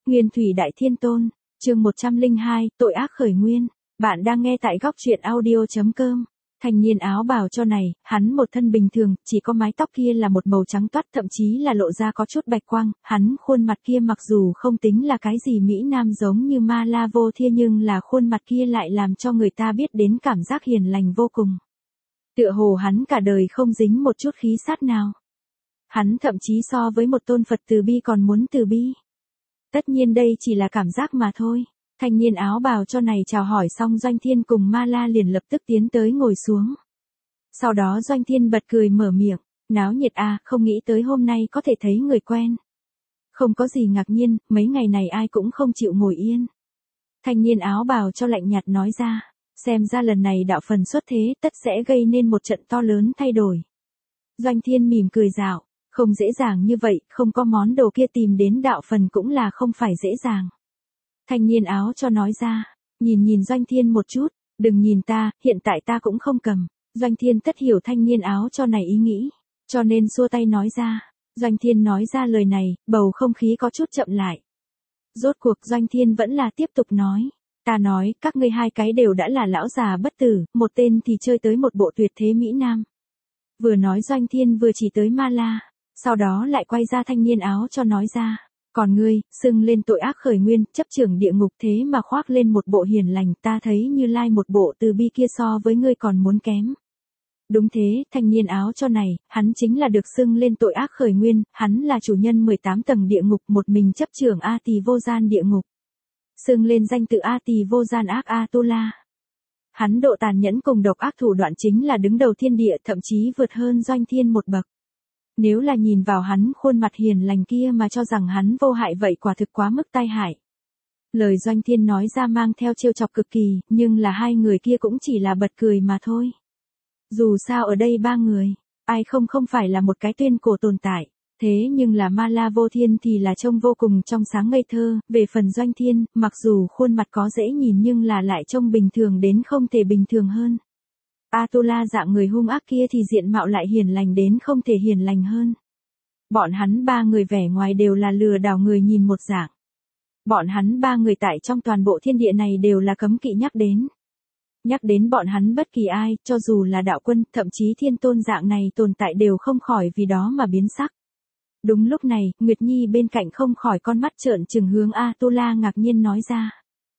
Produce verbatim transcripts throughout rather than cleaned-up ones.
Nguyên thủy đại thiên tôn, chương một trăm lẻ hai, tội ác khởi nguyên. Bạn đang nghe tại góc truyện audio.com. Thanh niên áo bào cho này, hắn một thân bình thường, chỉ có mái tóc kia là một màu trắng toát, thậm chí là lộ ra có chút bạch quang, hắn khuôn mặt kia mặc dù không tính là cái gì mỹ nam giống như Ma La Vô Thiên, nhưng là khuôn mặt kia lại làm cho người ta biết đến cảm giác hiền lành vô cùng. Tựa hồ hắn cả đời không dính một chút khí sát nào. Hắn thậm chí so với một tôn Phật từ bi còn muốn từ bi. Tất nhiên đây chỉ là cảm giác mà thôi. Thanh niên áo bào cho này chào hỏi xong, Doanh Thiên cùng Ma La liền lập tức tiến tới ngồi xuống. Sau đó Doanh Thiên bật cười mở miệng, náo nhiệt à, không nghĩ tới hôm nay có thể thấy người quen. Không có gì ngạc nhiên, mấy ngày này ai cũng không chịu ngồi yên. Thanh niên áo bào cho lạnh nhạt nói ra, xem ra lần này đạo phần xuất thế tất sẽ gây nên một trận to lớn thay đổi. Doanh Thiên mỉm cười dạo, không dễ dàng như vậy, không có món đồ kia tìm đến đạo phần cũng là không phải dễ dàng. Thanh niên áo cho nói ra, nhìn nhìn Doanh Thiên một chút, đừng nhìn ta, hiện tại ta cũng không cầm. Doanh Thiên tất hiểu thanh niên áo cho này ý nghĩ, cho nên xua tay nói ra. Doanh Thiên nói ra lời này, bầu không khí có chút chậm lại. Rốt cuộc Doanh Thiên vẫn là tiếp tục nói, ta nói, các ngươi hai cái đều đã là lão già bất tử, một tên thì chơi tới một bộ tuyệt thế mỹ nam. Vừa nói Doanh Thiên vừa chỉ tới Ma La, sau đó lại quay ra thanh niên áo cho nói ra. Còn ngươi, xưng lên tội ác khởi nguyên, chấp trưởng địa ngục thế mà khoác lên một bộ hiền lành, ta thấy Như Lai một bộ từ bi kia so với ngươi còn muốn kém. Đúng thế, thanh niên áo cho này, hắn chính là được xưng lên tội ác khởi nguyên, hắn là chủ nhân mười tám tầng địa ngục, một mình chấp trưởng A Tỳ vô gian địa ngục. Xưng lên danh tự A Tỳ vô gian ác A-tu-la. Hắn độ tàn nhẫn cùng độc ác thủ đoạn chính là đứng đầu thiên địa, thậm chí vượt hơn Doanh Thiên một bậc. Nếu là nhìn vào hắn khuôn mặt hiền lành kia mà cho rằng hắn vô hại vậy quả thực quá mức tai hại. Lời Doanh Thiên nói ra mang theo trêu chọc cực kỳ, nhưng là hai người kia cũng chỉ là bật cười mà thôi. Dù sao ở đây ba người, ai không không phải là một cái tuyên cổ tồn tại, thế nhưng là Ma La Vô Thiên thì là trông vô cùng trong sáng ngây thơ, về phần Doanh Thiên, mặc dù khuôn mặt có dễ nhìn nhưng là lại trông bình thường đến không thể bình thường hơn. A-tu-la dạng người hung ác kia thì diện mạo lại hiền lành đến không thể hiền lành hơn. Bọn hắn ba người vẻ ngoài đều là lừa đảo người nhìn một dạng. Bọn hắn ba người tại trong toàn bộ thiên địa này đều là cấm kỵ nhắc đến. Nhắc đến bọn hắn bất kỳ ai, cho dù là đạo quân, thậm chí thiên tôn dạng này tồn tại đều không khỏi vì đó mà biến sắc. Đúng lúc này, Nguyệt Nhi bên cạnh không khỏi con mắt trợn trừng hướng A-tu-la ngạc nhiên nói ra.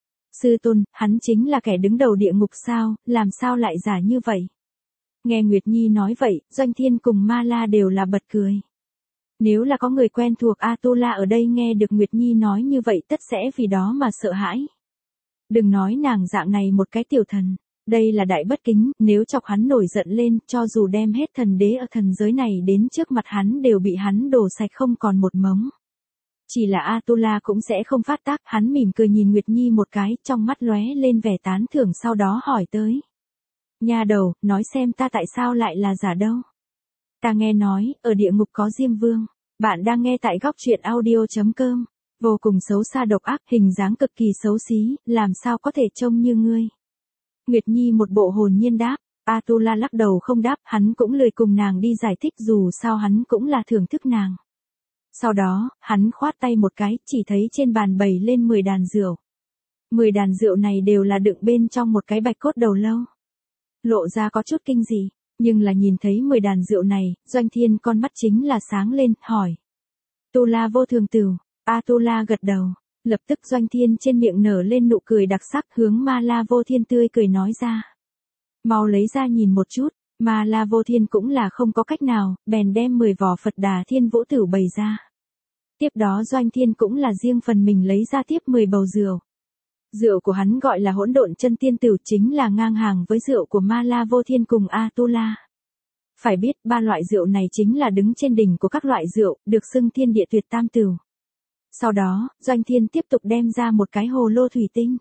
Sư tôn, hắn chính là kẻ đứng đầu địa ngục sao, làm sao lại giả như vậy? Nghe Nguyệt Nhi nói vậy, Doanh Thiên cùng Ma La đều là bật cười. Nếu là có người quen thuộc A-tu-la ở đây nghe được Nguyệt Nhi nói như vậy tất sẽ vì đó mà sợ hãi. Đừng nói nàng dạng này một cái tiểu thần, đây là đại bất kính, nếu chọc hắn nổi giận lên, cho dù đem hết thần đế ở thần giới này đến trước mặt hắn đều bị hắn đổ sạch không còn một mống. Chỉ là A-tu-la cũng sẽ không phát tác, hắn mỉm cười nhìn Nguyệt Nhi một cái, trong mắt lóe lên vẻ tán thưởng sau đó hỏi tới. Nha đầu, nói xem ta tại sao lại là giả đâu? Ta nghe nói, ở địa ngục có Diêm Vương, bạn đang nghe tại góc truyện audio.com, vô cùng xấu xa độc ác, hình dáng cực kỳ xấu xí, làm sao có thể trông như ngươi? Nguyệt Nhi một bộ hồn nhiên đáp, A-tu-la lắc đầu không đáp, hắn cũng lười cùng nàng đi giải thích dù sao hắn cũng là thưởng thức nàng. Sau đó, hắn khoát tay một cái, chỉ thấy trên bàn bày lên mười đàn rượu. mười đàn rượu này đều là đựng bên trong một cái bạch cốt đầu lâu. Lộ ra có chút kinh dị, nhưng là nhìn thấy mười đàn rượu này, Doanh Thiên con mắt chính là sáng lên, hỏi. Tu-la vô thường tửu, A-tu-la gật đầu, lập tức Doanh Thiên trên miệng nở lên nụ cười đặc sắc hướng Ma La Vô Thiên tươi cười nói ra. Mau lấy ra nhìn một chút. Ma La Vô Thiên cũng là không có cách nào, bèn đem mười vỏ Phật Đà Thiên Vũ Tửu bày ra. Tiếp đó Doanh Thiên cũng là riêng phần mình lấy ra tiếp mười bầu rượu. Rượu của hắn gọi là Hỗn Độn Chân Tiên Tửu, chính là ngang hàng với rượu của Ma La Vô Thiên cùng A-tu-la. Phải biết, ba loại rượu này chính là đứng trên đỉnh của các loại rượu, được xưng thiên địa tuyệt tam tửu. Sau đó, Doanh Thiên tiếp tục đem ra một cái hồ lô thủy tinh.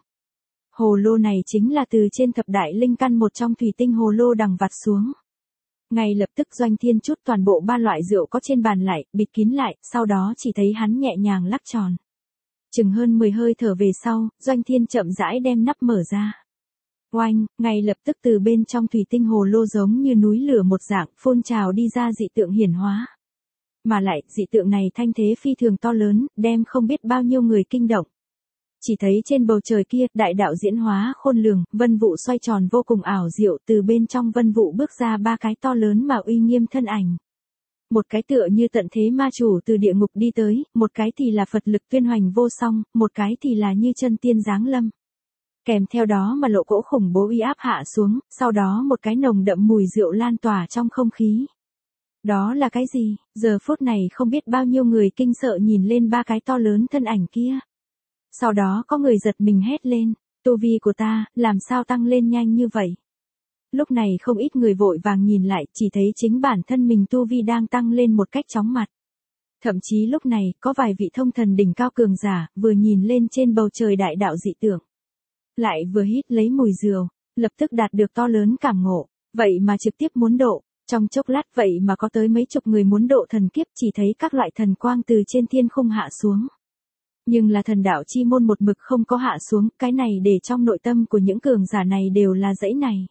Hồ lô này chính là từ trên thập đại linh căn một trong thủy tinh hồ lô đằng vặt xuống. Ngay lập tức Doanh Thiên chút toàn bộ ba loại rượu có trên bàn lại, bịt kín lại, sau đó chỉ thấy hắn nhẹ nhàng lắc tròn. Chừng hơn mười hơi thở về sau, Doanh Thiên chậm rãi đem nắp mở ra. Oanh, ngay lập tức từ bên trong thủy tinh hồ lô giống như núi lửa một dạng, phun trào đi ra dị tượng hiển hóa. Mà lại, dị tượng này thanh thế phi thường to lớn, đem không biết bao nhiêu người kinh động. Chỉ thấy trên bầu trời kia, đại đạo diễn hóa khôn lường, vân vụ xoay tròn vô cùng ảo diệu, từ bên trong vân vụ bước ra ba cái to lớn mà uy nghiêm thân ảnh. Một cái tựa như tận thế ma chủ từ địa ngục đi tới, một cái thì là Phật lực tuyên hoành vô song, một cái thì là như chân tiên giáng lâm. Kèm theo đó mà lộ cỗ khủng bố uy áp hạ xuống, sau đó một cái nồng đậm mùi rượu lan tỏa trong không khí. Đó là cái gì? Giờ phút này không biết bao nhiêu người kinh sợ nhìn lên ba cái to lớn thân ảnh kia. Sau đó có người giật mình hét lên, tu vi của ta, làm sao tăng lên nhanh như vậy? Lúc này không ít người vội vàng nhìn lại, chỉ thấy chính bản thân mình tu vi đang tăng lên một cách chóng mặt. Thậm chí lúc này, có vài vị thông thần đỉnh cao cường giả, vừa nhìn lên trên bầu trời đại đạo dị tượng. Lại vừa hít lấy mùi rượu, lập tức đạt được to lớn cảm ngộ, vậy mà trực tiếp muốn độ. Trong chốc lát vậy mà có tới mấy chục người muốn độ thần kiếp, chỉ thấy các loại thần quang từ trên thiên khung hạ xuống. Nhưng là thần đạo chi môn một mực không có hạ xuống, cái này để trong nội tâm của những cường giả này đều là dãy này.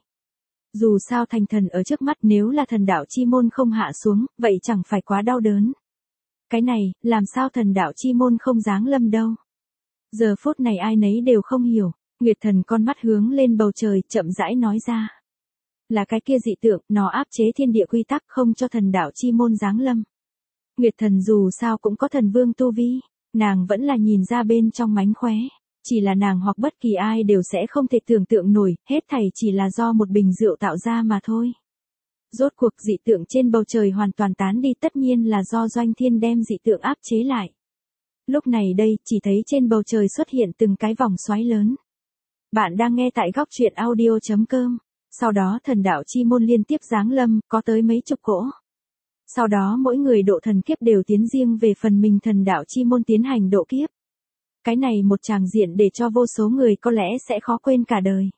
Dù sao thành thần ở trước mắt, nếu là thần đạo chi môn không hạ xuống, vậy chẳng phải quá đau đớn. Cái này, làm sao thần đạo chi môn không giáng lâm đâu. Giờ phút này ai nấy đều không hiểu, Nguyệt Thần con mắt hướng lên bầu trời, chậm rãi nói ra. Là cái kia dị tượng, nó áp chế thiên địa quy tắc, không cho thần đạo chi môn giáng lâm. Nguyệt Thần dù sao cũng có thần vương tu vi, nàng vẫn là nhìn ra bên trong mánh khóe. Chỉ là nàng hoặc bất kỳ ai đều sẽ không thể tưởng tượng nổi, hết thảy chỉ là do một bình rượu tạo ra mà thôi. Rốt cuộc dị tượng trên bầu trời hoàn toàn tán đi, tất nhiên là do Doanh Thiên đem dị tượng áp chế lại. Lúc này đây, chỉ thấy trên bầu trời xuất hiện từng cái vòng xoáy lớn. Bạn đang nghe tại góc truyện audio chấm com. Sau đó thần đạo chi môn liên tiếp giáng lâm, có tới mấy chục cỗ. Sau đó mỗi người độ thần kiếp đều tiến riêng về phần mình thần đạo chi môn tiến hành độ kiếp. Cái này một tràng diện để cho vô số người có lẽ sẽ khó quên cả đời.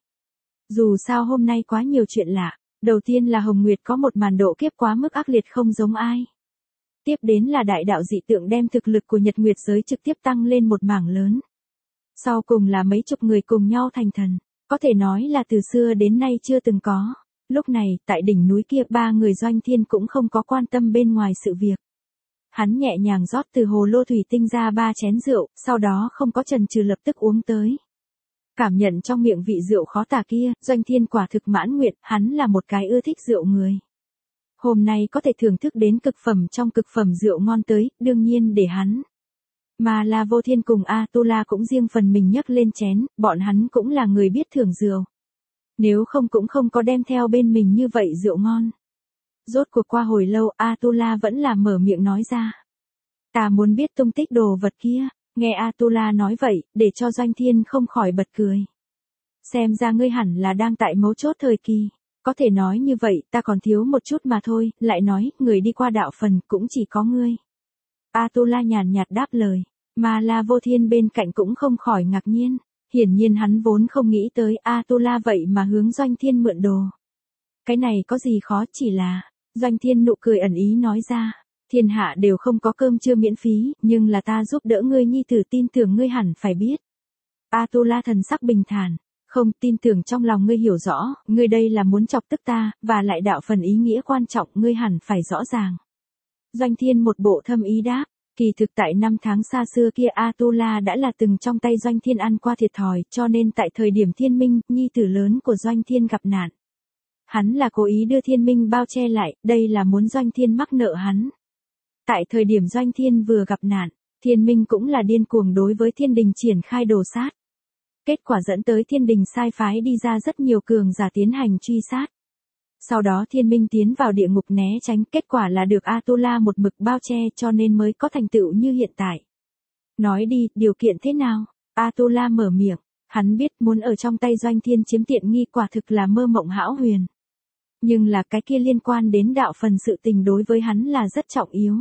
Dù sao hôm nay quá nhiều chuyện lạ. Đầu tiên là Hồng Nguyệt có một màn độ kiếp quá mức ác liệt không giống ai. Tiếp đến là đại đạo dị tượng đem thực lực của Nhật Nguyệt giới trực tiếp tăng lên một mảng lớn. Sau cùng là mấy chục người cùng nhau thành thần. Có thể nói là từ xưa đến nay chưa từng có. Lúc này, tại đỉnh núi kia ba người Doanh Thiên cũng không có quan tâm bên ngoài sự việc. Hắn nhẹ nhàng rót từ hồ lô thủy tinh ra ba chén rượu, sau đó không có chần chừ lập tức uống tới. Cảm nhận trong miệng vị rượu khó tả kia, Doanh Thiên quả thực mãn nguyện, hắn là một cái ưa thích rượu người. Hôm nay có thể thưởng thức đến cực phẩm trong cực phẩm rượu ngon tới, đương nhiên để hắn. Mà là Vô Thiên cùng Atula cũng riêng phần mình nhấc lên chén, bọn hắn cũng là người biết thưởng rượu. Nếu không cũng không có đem theo bên mình như vậy rượu ngon. Rốt cuộc qua hồi lâu, Atula vẫn là mở miệng nói ra. Ta muốn biết tung tích đồ vật kia. Nghe Atula nói vậy, để cho Doanh Thiên không khỏi bật cười. Xem ra ngươi hẳn là đang tại mấu chốt thời kỳ. Có thể nói như vậy, ta còn thiếu một chút mà thôi, lại nói, người đi qua đạo phần cũng chỉ có ngươi. Atula nhàn nhạt đáp lời, mà là Vô Thiên bên cạnh cũng không khỏi ngạc nhiên. Hiển nhiên hắn vốn không nghĩ tới Atula vậy mà hướng Doanh Thiên mượn đồ. Cái này có gì khó, chỉ là, Doanh Thiên nụ cười ẩn ý nói ra. Thiên hạ đều không có cơm trưa miễn phí, nhưng là ta giúp đỡ ngươi nhi tử, tin tưởng ngươi hẳn phải biết. Atula thần sắc bình thản, không, tin tưởng trong lòng ngươi hiểu rõ, ngươi đây là muốn chọc tức ta, và lại đạo phần ý nghĩa quan trọng ngươi hẳn phải rõ ràng. Doanh Thiên một bộ thâm ý đáp, kỳ thực tại năm tháng xa xưa kia Atula đã là từng trong tay Doanh Thiên ăn qua thiệt thòi, cho nên tại thời điểm Thiên Minh, nhi tử lớn của Doanh Thiên gặp nạn. Hắn là cố ý đưa Thiên Minh bao che lại, đây là muốn Doanh Thiên mắc nợ hắn. Tại thời điểm Doanh Thiên vừa gặp nạn, Thiên Minh cũng là điên cuồng đối với Thiên Đình triển khai đồ sát. Kết quả dẫn tới Thiên Đình sai phái đi ra rất nhiều cường giả tiến hành truy sát. Sau đó Thiên Minh tiến vào địa ngục né tránh, kết quả là được Atula một mực bao che cho nên mới có thành tựu như hiện tại. Nói đi, điều kiện thế nào? Atula mở miệng, hắn biết muốn ở trong tay Doanh Thiên chiếm tiện nghi quả thực là mơ mộng hão huyền. Nhưng là cái kia liên quan đến đạo phần sự tình đối với hắn là rất trọng yếu.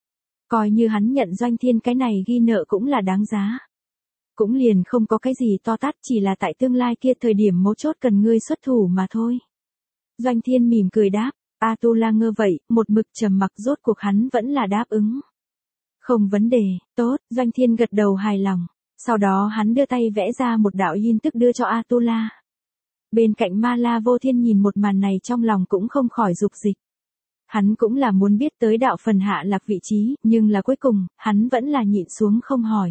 Coi như hắn nhận Doanh Thiên cái này ghi nợ cũng là đáng giá. Cũng liền không có cái gì to tát, chỉ là tại tương lai kia thời điểm mấu chốt cần ngươi xuất thủ mà thôi. Doanh Thiên mỉm cười đáp, Atula ngơ vậy, một mực trầm mặc, rốt cuộc hắn vẫn là đáp ứng. Không vấn đề, tốt, Doanh Thiên gật đầu hài lòng. Sau đó hắn đưa tay vẽ ra một đạo yin tức đưa cho Atula. Bên cạnh Ma La Vô Thiên nhìn một màn này trong lòng cũng không khỏi dục dịch. Hắn cũng là muốn biết tới đạo phần hạ lạc vị trí, nhưng là cuối cùng, hắn vẫn là nhịn xuống không hỏi.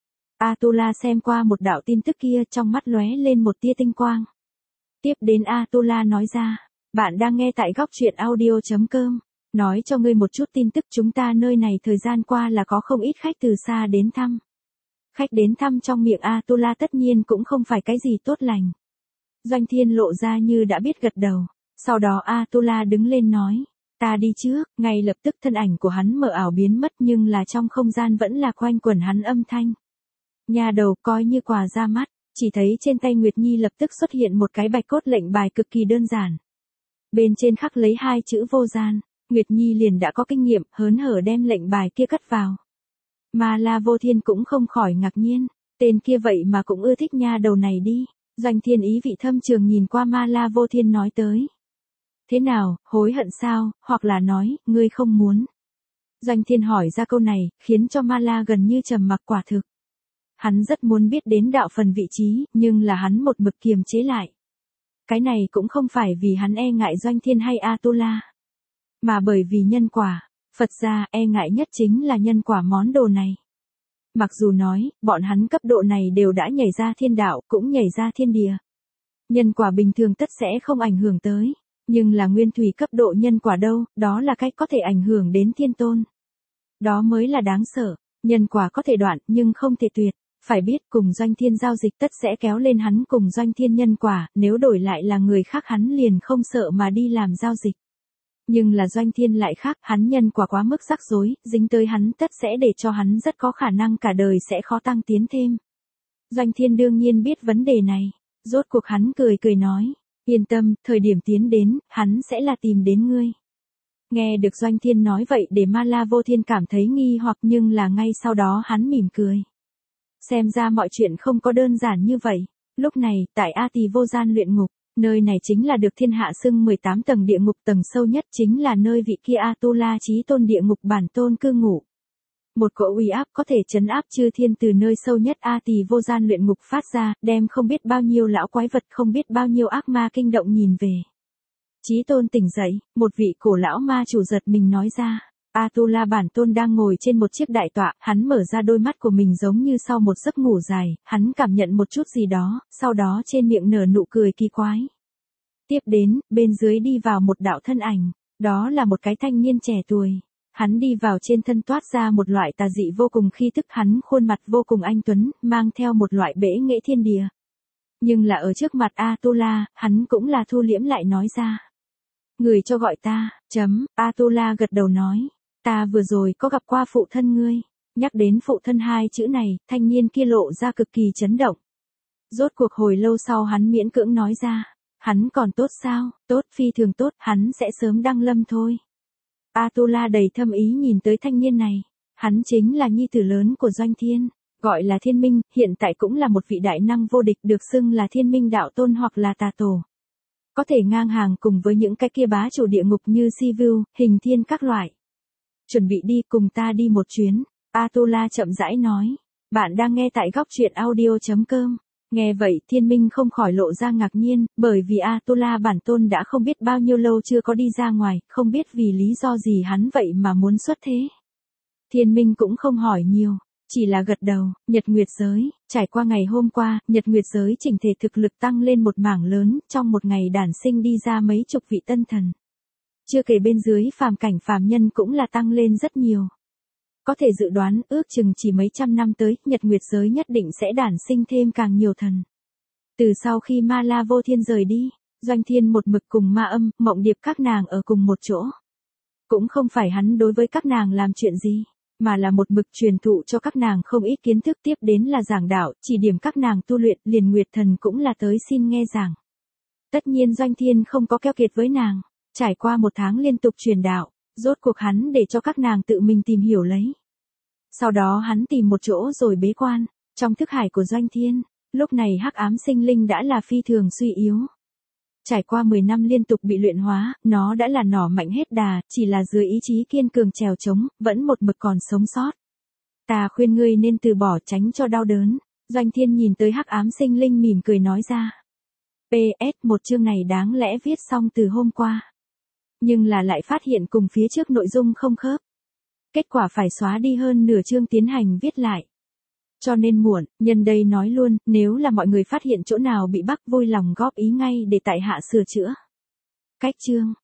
Atula xem qua một đạo tin tức kia, trong mắt lóe lên một tia tinh quang. Tiếp đến Atula nói ra, bạn đang nghe tại góc truyện audio chấm com. Nói cho ngươi một chút tin tức, chúng ta nơi này thời gian qua là có không ít khách từ xa đến thăm. Khách đến thăm trong miệng Atula tất nhiên cũng không phải cái gì tốt lành. Doanh Thiên lộ ra như đã biết gật đầu. Sau đó Atula đứng lên nói, ta đi trước, ngay lập tức thân ảnh của hắn mờ ảo biến mất, nhưng là trong không gian vẫn là quanh quẩn hắn âm thanh. Nhà đầu coi như quà ra mắt, chỉ thấy trên tay Nguyệt Nhi lập tức xuất hiện một cái bạch cốt lệnh bài cực kỳ đơn giản. Bên trên khắc lấy hai chữ vô gian, Nguyệt Nhi liền đã có kinh nghiệm, hớn hở đem lệnh bài kia cất vào. Mà La Vô Thiên cũng không khỏi ngạc nhiên, tên kia vậy mà cũng ưa thích nha đầu này đi. Doanh Thiên ý vị thâm trường nhìn qua Ma La Vô Thiên nói tới. Thế nào, hối hận sao, hoặc là nói, ngươi không muốn. Doanh Thiên hỏi ra câu này, khiến cho Ma La gần như trầm mặc quả thực. Hắn rất muốn biết đến đạo phần vị trí, nhưng là hắn một mực kiềm chế lại. Cái này cũng không phải vì hắn e ngại Doanh Thiên hay Atula, mà bởi vì nhân quả. Phật gia e ngại nhất chính là nhân quả món đồ này. Mặc dù nói, bọn hắn cấp độ này đều đã nhảy ra thiên đạo, cũng nhảy ra thiên địa. Nhân quả bình thường tất sẽ không ảnh hưởng tới. Nhưng là nguyên thủy cấp độ nhân quả đâu, đó là cách có thể ảnh hưởng đến thiên tôn. Đó mới là đáng sợ. Nhân quả có thể đoạn, nhưng không thể tuyệt. Phải biết cùng Doanh Thiên giao dịch tất sẽ kéo lên hắn cùng Doanh Thiên nhân quả, nếu đổi lại là người khác hắn liền không sợ mà đi làm giao dịch. Nhưng là Doanh Thiên lại khác, hắn nhân quả quá mức rắc rối, dính tới hắn tất sẽ để cho hắn rất có khả năng cả đời sẽ khó tăng tiến thêm. Doanh Thiên đương nhiên biết vấn đề này, rốt cuộc hắn cười cười nói, yên tâm, thời điểm tiến đến, hắn sẽ là tìm đến ngươi. Nghe được Doanh Thiên nói vậy để Ma La Vô Thiên cảm thấy nghi hoặc, nhưng là ngay sau đó hắn mỉm cười. Xem ra mọi chuyện không có đơn giản như vậy. Lúc này, tại A Tỳ Vô Gian luyện ngục, nơi này chính là được thiên hạ xưng mười tám tầng địa ngục, tầng sâu nhất chính là nơi vị kia Atula chí tôn địa ngục bản tôn cư ngụ. Một cỗ uy áp có thể trấn áp chư thiên từ nơi sâu nhất A Tỳ Vô Gian luyện ngục phát ra, đem không biết bao nhiêu lão quái vật, không biết bao nhiêu ác ma kinh động nhìn về. Chí tôn tỉnh dậy, một vị cổ lão ma chủ giật mình nói ra. Atula bản tôn đang ngồi trên một chiếc đại tọa, hắn mở ra đôi mắt của mình giống như sau một giấc ngủ dài, hắn cảm nhận một chút gì đó, sau đó trên miệng nở nụ cười kỳ quái. Tiếp đến, bên dưới đi vào một đạo thân ảnh, đó là một cái thanh niên trẻ tuổi. Hắn đi vào trên thân toát ra một loại tà dị vô cùng khí tức, hắn khuôn mặt vô cùng anh tuấn, mang theo một loại bẽ nghệ thiên địa. Nhưng là ở trước mặt Atula, hắn cũng là thu liễm lại nói ra. Người cho gọi ta, chấm, Atula gật đầu nói. Ta vừa rồi có gặp qua phụ thân ngươi. Nhắc đến phụ thân hai chữ này, thanh niên kia lộ ra cực kỳ chấn động. Rốt cuộc hồi lâu sau hắn miễn cưỡng nói ra. Hắn còn tốt sao, tốt phi thường tốt, hắn sẽ sớm đăng lâm thôi. Atula đầy thâm ý nhìn tới thanh niên này. Hắn chính là nhi tử lớn của Doanh Thiên, gọi là Thiên Minh, hiện tại cũng là một vị đại năng vô địch, được xưng là Thiên Minh đạo tôn hoặc là tà tổ. Có thể ngang hàng cùng với những cái kia bá chủ địa ngục như Sivu, Hình Thiên các loại. Chuẩn bị đi, cùng ta đi một chuyến. Atula chậm rãi nói. Bạn đang nghe tại góc truyện audio chấm com. Nghe vậy Thiên Minh không khỏi lộ ra ngạc nhiên, bởi vì Atula bản tôn đã không biết bao nhiêu lâu chưa có đi ra ngoài, không biết vì lý do gì hắn vậy mà muốn xuất thế. Thiên Minh cũng không hỏi nhiều, chỉ là gật đầu. Nhật Nguyệt giới, trải qua ngày hôm qua, Nhật Nguyệt giới chỉnh thể thực lực tăng lên một mảng lớn, trong một ngày đản sinh đi ra mấy chục vị tân thần. Chưa kể bên dưới phàm cảnh phàm nhân cũng là tăng lên rất nhiều. Có thể dự đoán ước chừng chỉ mấy trăm năm tới, Nhật Nguyệt giới nhất định sẽ đản sinh thêm càng nhiều thần. Từ sau khi Ma La Vô Thiên rời đi, Doanh Thiên một mực cùng Ma Âm, Mộng Điệp các nàng ở cùng một chỗ. Cũng không phải hắn đối với các nàng làm chuyện gì, mà là một mực truyền thụ cho các nàng không ít kiến thức, tiếp đến là giảng đạo, chỉ điểm các nàng tu luyện, liền Nguyệt Thần cũng là tới xin nghe giảng. Tất nhiên Doanh Thiên không có keo kiệt với nàng. Trải qua một tháng liên tục truyền đạo, rốt cuộc hắn để cho các nàng tự mình tìm hiểu lấy. Sau đó hắn tìm một chỗ rồi bế quan, trong thức hải của Doanh Thiên, lúc này hắc ám sinh linh đã là phi thường suy yếu. Trải qua mười năm liên tục bị luyện hóa, nó đã là nỏ mạnh hết đà, chỉ là dưới ý chí kiên cường trèo chống, vẫn một mực còn sống sót. Ta khuyên ngươi nên từ bỏ, tránh cho đau đớn. Doanh Thiên nhìn tới hắc ám sinh linh mỉm cười nói ra. pê ét một chương này đáng lẽ viết xong từ hôm qua. Nhưng là lại phát hiện cùng phía trước nội dung không khớp. Kết quả phải xóa đi hơn nửa chương tiến hành viết lại. Cho nên muộn, nhân đây nói luôn, nếu là mọi người phát hiện chỗ nào bị bắc vui lòng góp ý ngay để tại hạ sửa chữa. Cách chương